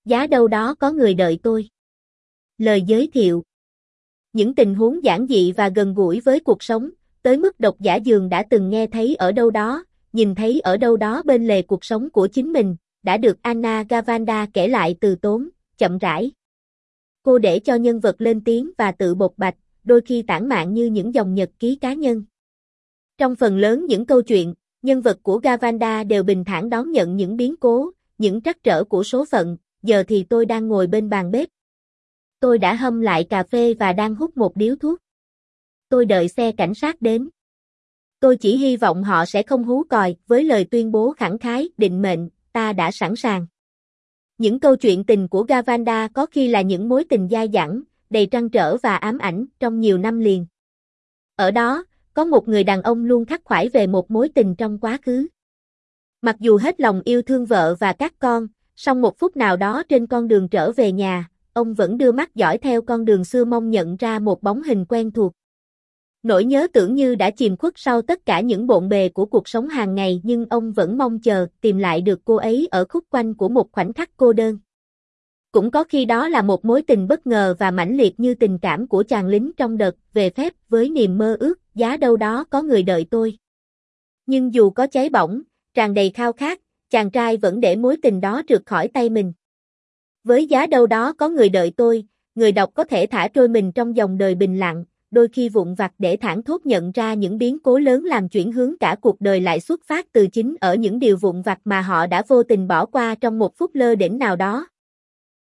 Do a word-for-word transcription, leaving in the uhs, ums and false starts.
Giá đâu đó có người đợi tôi. Lời giới thiệu. Những tình huống giản dị và gần gũi với cuộc sống, tới mức độc giả dường đã từng nghe thấy ở đâu đó, nhìn thấy ở đâu đó bên lề cuộc sống của chính mình, đã được Anna Gavanda kể lại từ tốn, chậm rãi. Cô để cho nhân vật lên tiếng và tự bộc bạch, đôi khi tản mạn như những dòng nhật ký cá nhân. Trong phần lớn những câu chuyện, nhân vật của Gavanda đều bình thản đón nhận những biến cố, những trắc trở của số phận. Giờ thì tôi đang ngồi bên bàn bếp. Tôi đã hâm lại cà phê và đang hút một điếu thuốc. Tôi đợi xe cảnh sát đến. Tôi chỉ hy vọng họ sẽ không hú còi với lời tuyên bố khẳng khái, định mệnh, ta đã sẵn sàng. Những câu chuyện tình của Gavanda có khi là những mối tình dai dẳng, đầy trăn trở và ám ảnh trong nhiều năm liền. Ở đó, có một người đàn ông luôn khắc khoải về một mối tình trong quá khứ. Mặc dù hết lòng yêu thương vợ và các con, song một phút nào đó trên con đường trở về nhà, ông vẫn đưa mắt dõi theo con đường xưa mong nhận ra một bóng hình quen thuộc. Nỗi nhớ tưởng như đã chìm khuất sau tất cả những bộn bề của cuộc sống hàng ngày, nhưng ông vẫn mong chờ tìm lại được cô ấy ở khúc quanh của một khoảnh khắc cô đơn. Cũng có khi đó là một mối tình bất ngờ và mãnh liệt như tình cảm của chàng lính trong đợt Về phép với niềm mơ ước, giá đâu đó có người đợi tôi. Nhưng dù có cháy bỏng, tràn đầy khao khát, chàng trai vẫn để mối tình đó trượt khỏi tay mình. Với giá đâu đó có người đợi tôi, người đọc có thể thả trôi mình trong dòng đời bình lặng, đôi khi vụn vặt để thảng thốt nhận ra những biến cố lớn làm chuyển hướng cả cuộc đời lại xuất phát từ chính ở những điều vụn vặt mà họ đã vô tình bỏ qua trong một phút lơ đễnh nào đó.